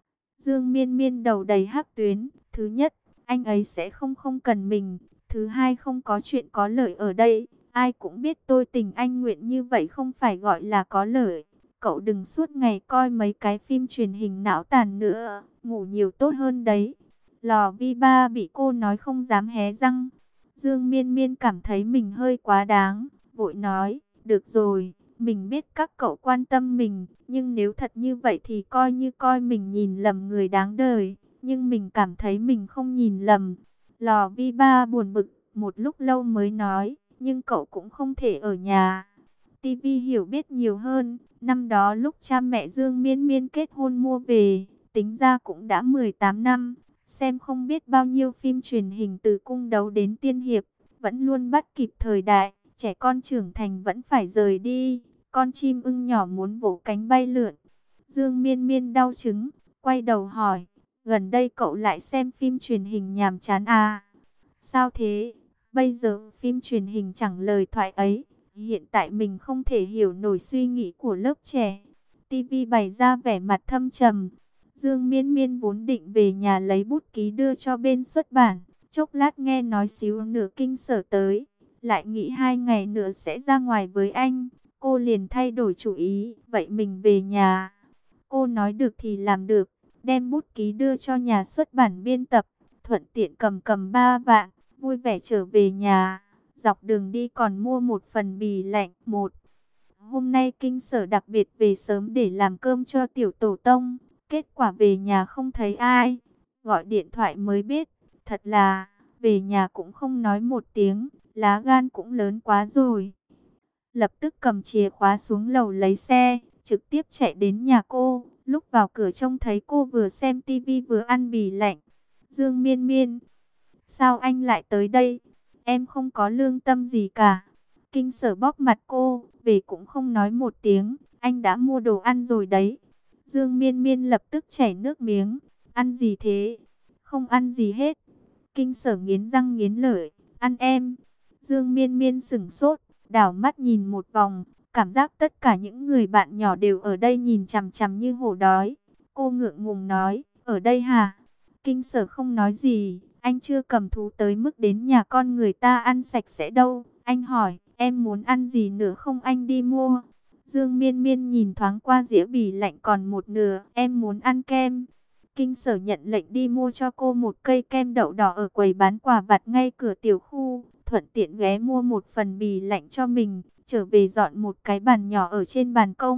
Speaker 1: Dương Miên Miên đầu đầy hắc tuyến, thứ nhất, anh ấy sẽ không không cần mình, thứ hai không có chuyện có lợi ở đây, ai cũng biết tôi tình anh nguyện như vậy không phải gọi là có lợi. Cậu đừng suốt ngày coi mấy cái phim truyền hình não tàn nữa, ngủ nhiều tốt hơn đấy. Lò vi ba bị cô nói không dám hé răng. Dương Miên Miên cảm thấy mình hơi quá đáng, vội nói, được rồi, mình biết các cậu quan tâm mình, nhưng nếu thật như vậy thì coi như coi mình nhìn lầm người đáng đời, nhưng mình cảm thấy mình không nhìn lầm. Lò vi ba buồn bực, một lúc lâu mới nói, nhưng cậu cũng không thể ở nhà. Tivi hiểu biết nhiều hơn, năm đó lúc cha mẹ Dương Miên Miên kết hôn mua về, tính ra cũng đã mười tám năm, xem không biết bao nhiêu phim truyền hình từ cung đấu đến tiên hiệp, vẫn luôn bắt kịp thời đại, trẻ con trưởng thành vẫn phải rời đi, con chim ưng nhỏ muốn vỗ cánh bay lượn. Dương Miên Miên đau chứng, quay đầu hỏi, gần đây cậu lại xem phim truyền hình nhàm chán à? Sao thế? Bây giờ phim truyền hình chẳng lời thoại ấy. Hiện tại mình không thể hiểu nổi suy nghĩ của lớp trẻ. Tivi bày ra vẻ mặt thâm trầm. Dương Miên Miên vốn định về nhà lấy bút ký đưa cho bên xuất bản. Chốc lát nghe nói xíu nửa Kinh Sở tới, lại nghĩ hai ngày nữa sẽ ra ngoài với anh. Cô liền thay đổi chủ ý. Vậy mình về nhà. Cô nói được thì làm được. Đem bút ký đưa cho nhà xuất bản biên tập. Thuận tiện cầm cầm ba vạn. Vui vẻ trở về nhà. Dọc đường đi còn mua một phần bì lạnh. Một, hôm nay Kinh Sở đặc biệt về sớm để làm cơm cho tiểu tổ tông. Kết quả về nhà không thấy ai. Gọi điện thoại mới biết. Thật là, về nhà cũng không nói một tiếng. Lá gan cũng lớn quá rồi. Lập tức cầm chìa khóa xuống lầu lấy xe. Trực tiếp chạy đến nhà cô. Lúc vào cửa trông thấy cô vừa xem tivi vừa ăn bì lạnh. Dương Miên Miên, sao anh lại tới đây? Em không có lương tâm gì cả. Kinh Sở bóp mặt cô, về cũng không nói một tiếng, anh đã mua đồ ăn rồi đấy. Dương Miên Miên lập tức chảy nước miếng, ăn gì thế? Không ăn gì hết. Kinh Sở nghiến răng nghiến lợi, ăn em. Dương Miên Miên sững sốt, đảo mắt nhìn một vòng, cảm giác tất cả những người bạn nhỏ đều ở đây nhìn chằm chằm như hổ đói. Cô ngượng ngùng nói, ở đây hả? Kinh Sở không nói gì. Anh chưa cầm thú tới mức đến nhà con người ta ăn sạch sẽ đâu. Anh hỏi, em muốn ăn gì nữa không anh đi mua. Dương Miên Miên nhìn thoáng qua dĩa bì lạnh còn một nửa. Em muốn ăn kem. Kinh Sở nhận lệnh đi mua cho cô một cây kem đậu đỏ ở quầy bán quà vặt ngay cửa tiểu khu. Thuận tiện ghé mua một phần bì lạnh cho mình. Trở về dọn một cái bàn nhỏ ở trên ban công.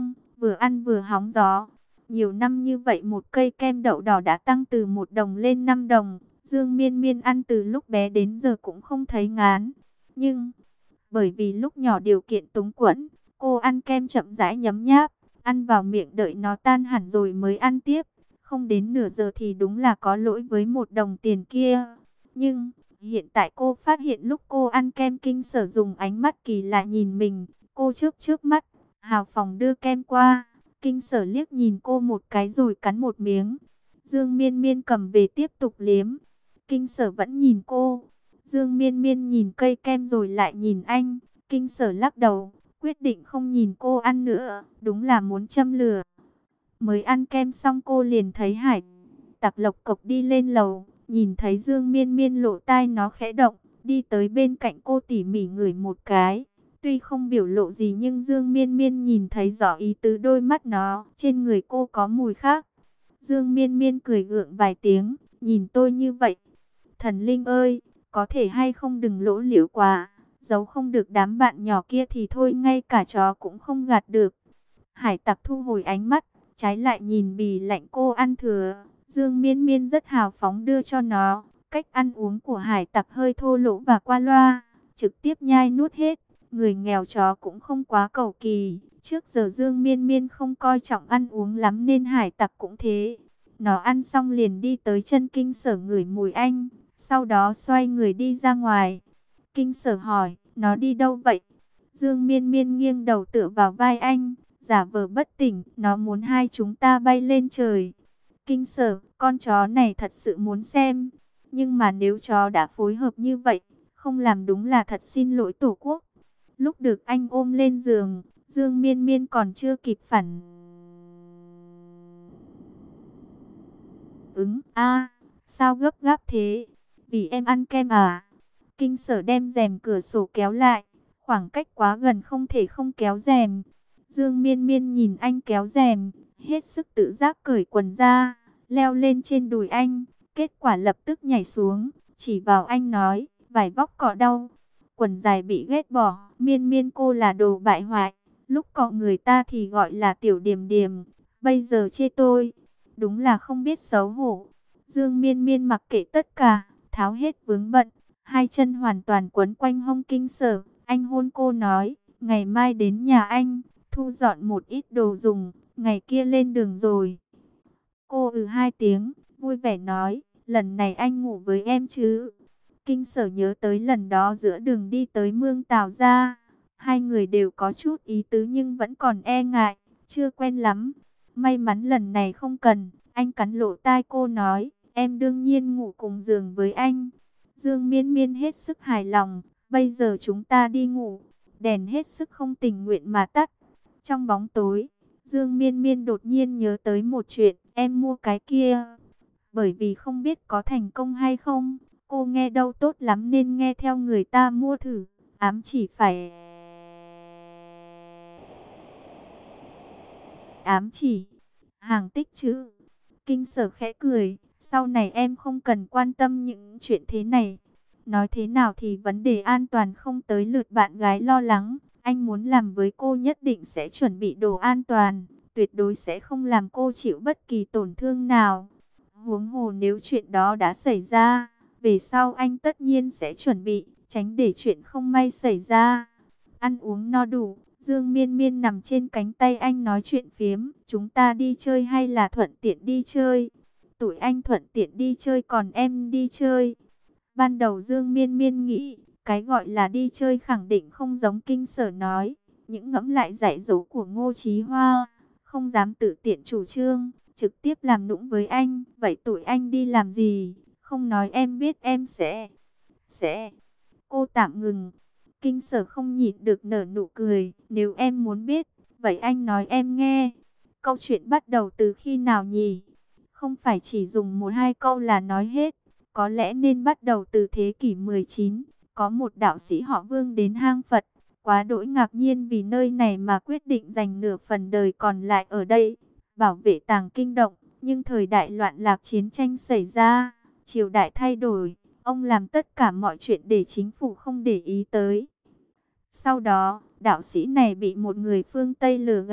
Speaker 1: vừa ăn vừa hóng gió. Nhiều năm như vậy một cây kem đậu đỏ đã tăng từ một đồng lên năm đồng. Dương Miên Miên ăn từ lúc bé đến giờ cũng không thấy ngán. Nhưng bởi vì lúc nhỏ điều kiện túng quẫn, cô ăn kem chậm rãi nhấm nháp, ăn vào miệng đợi nó tan hẳn rồi mới ăn tiếp. Không đến nửa giờ thì đúng là có lỗi với một đồng tiền kia. Nhưng hiện tại cô phát hiện lúc cô ăn kem Kinh Sở dùng ánh mắt kỳ lạ nhìn mình. Cô chớp chớp mắt, hào phóng đưa kem qua. Kinh Sở liếc nhìn cô một cái rồi cắn một miếng. Dương Miên Miên cầm về tiếp tục liếm. Kinh Sở vẫn nhìn cô. Dương Miên Miên nhìn cây kem rồi lại nhìn anh. Kinh Sở lắc đầu, quyết định không nhìn cô ăn nữa. Đúng là muốn châm lửa. Mới ăn kem xong cô liền thấy Hải Tặc lộc cộc đi lên lầu. Nhìn thấy Dương Miên Miên lộ tai nó khẽ động. Đi tới bên cạnh cô tỉ mỉ ngửi một cái. Tuy không biểu lộ gì nhưng Dương Miên Miên nhìn thấy rõ ý tứ đôi mắt nó. Trên người cô có mùi khác. Dương Miên Miên cười gượng vài tiếng. Nhìn tôi như vậy. Thần linh ơi, có thể hay không đừng lỗ liễu quá. Giấu không được đám bạn nhỏ kia thì thôi, ngay cả chó cũng không gạt được. Hải Tặc thu hồi ánh mắt, trái lại nhìn bì lạnh cô ăn thừa. Dương Miên Miên rất hào phóng đưa cho nó. Cách ăn uống của Hải Tặc hơi thô lỗ và qua loa, trực tiếp nhai nuốt hết. Người nghèo chó cũng không quá cầu kỳ. Trước giờ Dương Miên Miên không coi trọng ăn uống lắm nên Hải Tặc cũng thế. Nó ăn xong liền đi tới chân Kinh Sở ngửi mùi anh. Sau đó xoay người đi ra ngoài. Kinh Sở hỏi, nó đi đâu vậy? Dương Miên Miên nghiêng đầu tựa vào vai anh, giả vờ bất tỉnh. Nó muốn hai chúng ta bay lên trời. Kinh Sở, con chó này thật sự muốn xem. Nhưng mà nếu chó đã phối hợp như vậy, không làm đúng là thật xin lỗi Tổ quốc. Lúc được anh ôm lên giường, Dương Miên Miên còn chưa kịp phản ứng. A, sao gấp gáp thế? Vì em ăn kem à? Kinh Sở đem rèm cửa sổ kéo lại. Khoảng cách quá gần không thể không kéo rèm. Dương Miên Miên nhìn anh kéo rèm, hết sức tự giác cởi quần ra, leo lên trên đùi anh. Kết quả lập tức nhảy xuống, chỉ vào anh nói, vải vóc cọ đau. Quần dài bị ghét bỏ, Miên Miên cô là đồ bại hoại. Lúc cọ người ta thì gọi là tiểu điềm điềm, bây giờ chê tôi. Đúng là không biết xấu hổ. Dương Miên Miên mặc kệ tất cả, tháo hết vướng bận. Hai chân hoàn toàn quấn quanh hông Kinh Sở. Anh hôn cô nói, ngày mai đến nhà anh, thu dọn một ít đồ dùng, ngày kia lên đường rồi. Cô ừ hai tiếng, vui vẻ nói, lần này anh ngủ với em chứ? Kinh Sở nhớ tới lần đó giữa đường đi tới Mương Tào Gia. Hai người đều có chút ý tứ nhưng vẫn còn e ngại, chưa quen lắm. May mắn lần này không cần, anh cắn lỗ tai cô nói, em đương nhiên ngủ cùng giường với anh. Dương Miên Miên hết sức hài lòng, bây giờ chúng ta đi ngủ. Đèn hết sức không tình nguyện mà tắt. Trong bóng tối, Dương Miên Miên đột nhiên nhớ tới một chuyện, em mua cái kia. Bởi vì không biết có thành công hay không, cô nghe đâu tốt lắm nên nghe theo người ta mua thử, ám chỉ phải... Ám chỉ, hàng tích chữ. Kinh Sở khẽ cười, sau này em không cần quan tâm những chuyện thế này. Nói thế nào thì vấn đề an toàn không tới lượt bạn gái lo lắng. Anh muốn làm với cô nhất định sẽ chuẩn bị đồ an toàn, tuyệt đối sẽ không làm cô chịu bất kỳ tổn thương nào. Huống hồ nếu chuyện đó đã xảy ra, về sau anh tất nhiên sẽ chuẩn bị, tránh để chuyện không may xảy ra. Ăn uống no đủ, Dương Miên Miên nằm trên cánh tay anh nói chuyện phiếm. Chúng ta đi chơi hay là thuận tiện đi chơi? Tụi anh thuận tiện đi chơi còn em đi chơi. Ban đầu Dương Miên Miên nghĩ, cái gọi là đi chơi khẳng định không giống Kinh Sở nói. Những ngẫm lại dạy dỗ của Ngô Chí Hoa, không dám tự tiện chủ trương, trực tiếp làm nũng với anh. Vậy tụi anh đi làm gì? Không nói em biết em sẽ... Sẽ... Cô tạm ngừng. Kinh Sở không nhịn được nở nụ cười. Nếu em muốn biết, vậy anh nói em nghe. Câu chuyện bắt đầu từ khi nào nhỉ? Không phải chỉ dùng một hai câu là nói hết. Có lẽ nên bắt đầu từ thế kỷ mười chín. Có một đạo sĩ họ Vương đến hang Phật. Quá đỗi ngạc nhiên vì nơi này mà quyết định dành nửa phần đời còn lại ở đây, bảo vệ tàng kinh động. Nhưng thời đại loạn lạc chiến tranh xảy ra, triều đại thay đổi. Ông làm tất cả mọi chuyện để chính phủ không để ý tới. Sau đó, đạo sĩ này bị một người phương Tây lừa gạt,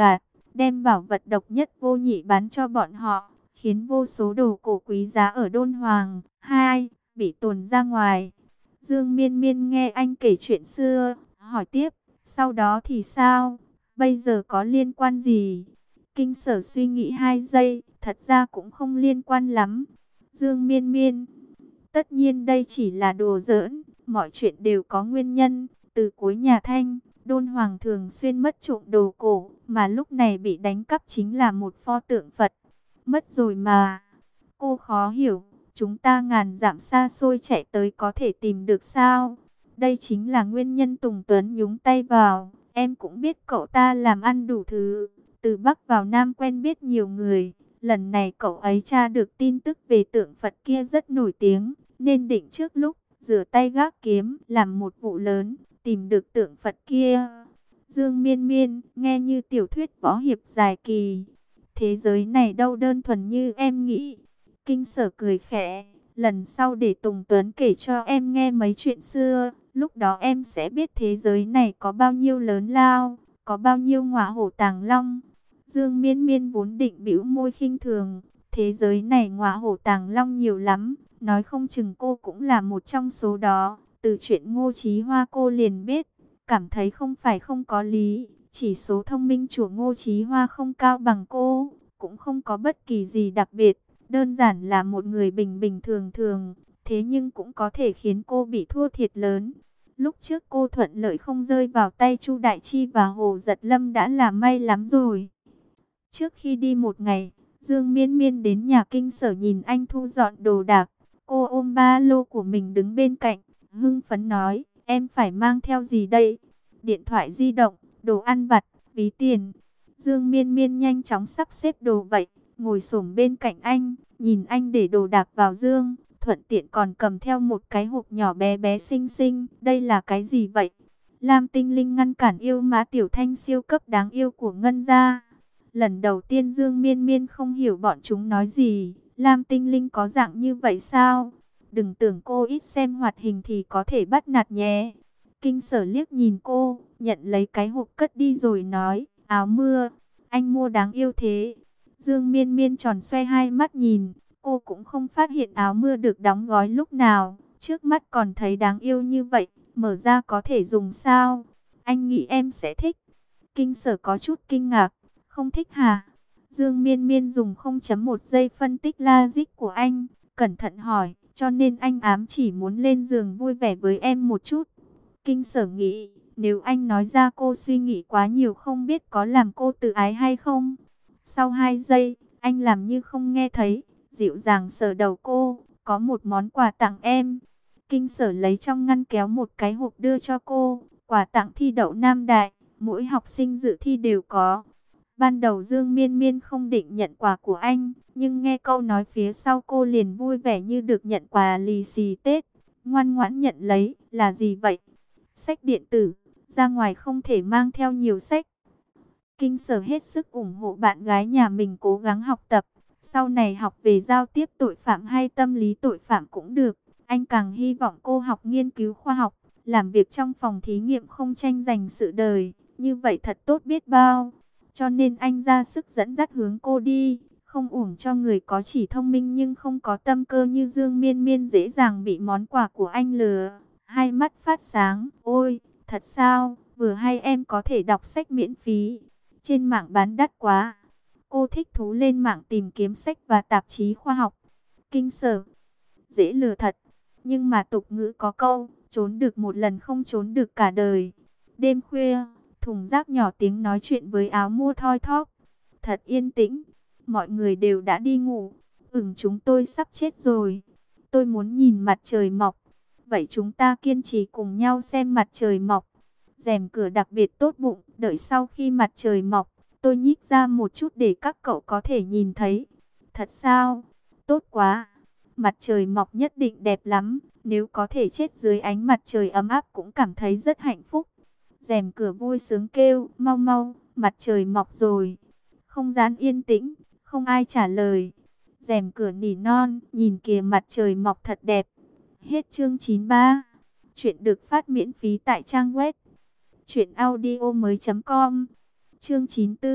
Speaker 1: đem bảo vật độc nhất vô nhị bán cho bọn họ, khiến vô số đồ cổ quý giá ở Đôn Hoàng, hai, bị tuồn ra ngoài. Dương Miên Miên nghe anh kể chuyện xưa, hỏi tiếp, sau đó thì sao? Bây giờ có liên quan gì? Kinh Sở suy nghĩ hai giây, thật ra cũng không liên quan lắm. Dương Miên Miên, tất nhiên đây chỉ là đùa giỡn, mọi chuyện đều có nguyên nhân. Từ cuối nhà Thanh, Đôn Hoàng thường xuyên mất trộm đồ cổ, mà lúc này bị đánh cắp chính là một pho tượng Phật. Mất rồi mà. Cô khó hiểu, chúng ta ngàn dặm xa xôi chạy tới có thể tìm được sao? Đây chính là nguyên nhân Tùng Tuấn nhúng tay vào. Em cũng biết cậu ta làm ăn đủ thứ, từ Bắc vào Nam quen biết nhiều người. Lần này cậu ấy tra được tin tức về tượng Phật kia rất nổi tiếng, nên định trước lúc rửa tay gác kiếm làm một vụ lớn, tìm được tượng Phật kia. Dương Miên Miên nghe như tiểu thuyết võ hiệp dài kỳ. Thế giới này đâu đơn thuần như em nghĩ. Kinh Sở cười khẽ, lần sau để Tùng Tuấn kể cho em nghe mấy chuyện xưa, lúc đó em sẽ biết thế giới này có bao nhiêu lớn lao, có bao nhiêu ngọa hổ tàng long. Dương Miên Miên vốn định bĩu môi khinh thường, thế giới này ngọa hổ tàng long nhiều lắm, nói không chừng cô cũng là một trong số đó. Từ chuyện Ngô Chí Hoa cô liền biết, cảm thấy không phải không có lý, chỉ số thông minh của Ngô Chí Hoa không cao bằng cô, cũng không có bất kỳ gì đặc biệt, đơn giản là một người bình bình thường thường, thế nhưng cũng có thể khiến cô bị thua thiệt lớn. Lúc trước cô thuận lợi không rơi vào tay Chu Đại Chi và Hồ Giật Lâm đã là may lắm rồi. Trước khi đi một ngày, Dương Miên Miên đến nhà Kinh Sở nhìn anh thu dọn đồ đạc. Cô ôm ba lô của mình đứng bên cạnh, hưng phấn nói, em phải mang theo gì đây? Điện thoại di động, đồ ăn vặt, ví tiền. Dương Miên Miên nhanh chóng sắp xếp đồ vậy, ngồi xổm bên cạnh anh, nhìn anh để đồ đạc vào dương, thuận tiện còn cầm theo một cái hộp nhỏ bé bé xinh xinh. Đây là cái gì vậy? Lam Tinh Linh ngăn cản yêu má Tiểu Thanh siêu cấp đáng yêu của Ngân gia. Lần đầu tiên Dương Miên Miên không hiểu bọn chúng nói gì. Lam Tinh Linh có dạng như vậy sao? Đừng tưởng cô ít xem hoạt hình thì có thể bắt nạt nhé. Kinh Sở liếc nhìn cô, nhận lấy cái hộp cất đi rồi nói, áo mưa, anh mua đáng yêu thế. Dương Miên Miên tròn xoe hai mắt nhìn, cô cũng không phát hiện áo mưa được đóng gói lúc nào. Trước mắt còn thấy đáng yêu như vậy, mở ra có thể dùng sao? Anh nghĩ em sẽ thích. Kinh Sở có chút kinh ngạc, không thích hả? Dương Miên Miên dùng không phẩy một giây phân tích logic của anh, cẩn thận hỏi, cho nên anh ám chỉ muốn lên giường vui vẻ với em một chút. Kinh Sở nghĩ, nếu anh nói ra cô suy nghĩ quá nhiều không biết có làm cô tự ái hay không. Sau hai giây, anh làm như không nghe thấy, dịu dàng sờ đầu cô, có một món quà tặng em. Kinh Sở lấy trong ngăn kéo một cái hộp đưa cho cô, quà tặng thi đậu Nam Đại, mỗi học sinh dự thi đều có. Ban đầu Dương Miên Miên không định nhận quà của anh, nhưng nghe câu nói phía sau cô liền vui vẻ như được nhận quà lì xì Tết. Ngoan ngoãn nhận lấy, là gì vậy? Sách điện tử, ra ngoài không thể mang theo nhiều sách. Kinh Sở hết sức ủng hộ bạn gái nhà mình cố gắng học tập. Sau này học về giao tiếp tội phạm hay tâm lý tội phạm cũng được. Anh càng hy vọng cô học nghiên cứu khoa học, làm việc trong phòng thí nghiệm không tranh giành sự đời. Như vậy thật tốt biết bao. Cho nên anh ra sức dẫn dắt hướng cô đi. Không uổng cho người có chỉ thông minh nhưng không có tâm cơ như Dương Miên Miên dễ dàng bị món quà của anh lừa. Hai mắt phát sáng, ôi, thật sao, vừa hay em có thể đọc sách miễn phí. Trên mạng bán đắt quá. Cô thích thú lên mạng tìm kiếm sách và tạp chí khoa học. Kinh Sở, dễ lừa thật. Nhưng mà tục ngữ có câu, trốn được một lần không trốn được cả đời. Đêm khuya, thùng rác nhỏ tiếng nói chuyện với áo mua thoi thóp. Thật yên tĩnh, mọi người đều đã đi ngủ. Ừm, chúng tôi sắp chết rồi. Tôi muốn nhìn mặt trời mọc. Vậy chúng ta kiên trì cùng nhau xem mặt trời mọc. Rèm cửa đặc biệt tốt bụng, đợi sau khi mặt trời mọc, tôi nhích ra một chút để các cậu có thể nhìn thấy. Thật sao? Tốt quá. Mặt trời mọc nhất định đẹp lắm, nếu có thể chết dưới ánh mặt trời ấm áp cũng cảm thấy rất hạnh phúc. Rèm cửa vui sướng kêu, mau mau, mặt trời mọc rồi. Không gian yên tĩnh, không ai trả lời. Rèm cửa nỉ non, nhìn kìa mặt trời mọc thật đẹp. Hết chương chín mươi ba. Chuyện được phát miễn phí tại trang web truyện audio mới chấm com. Chương chín mươi tư.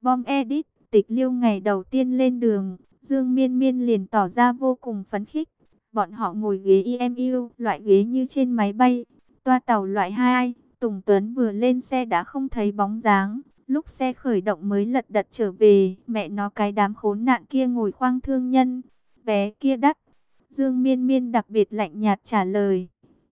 Speaker 1: Bom edit, tịch Liêu ngày đầu tiên lên đường, Dương Miên Miên liền tỏ ra vô cùng phấn khích. Bọn họ ngồi ghế i em u, loại ghế như trên máy bay, toa tàu loại hai. Tùng Tuấn vừa lên xe đã không thấy bóng dáng, lúc xe khởi động mới lật đật trở về. Mẹ nó cái đám khốn nạn kia ngồi khoang thương nhân, vé kia đắt. Dương Miên Miên đặc biệt lạnh nhạt trả lời.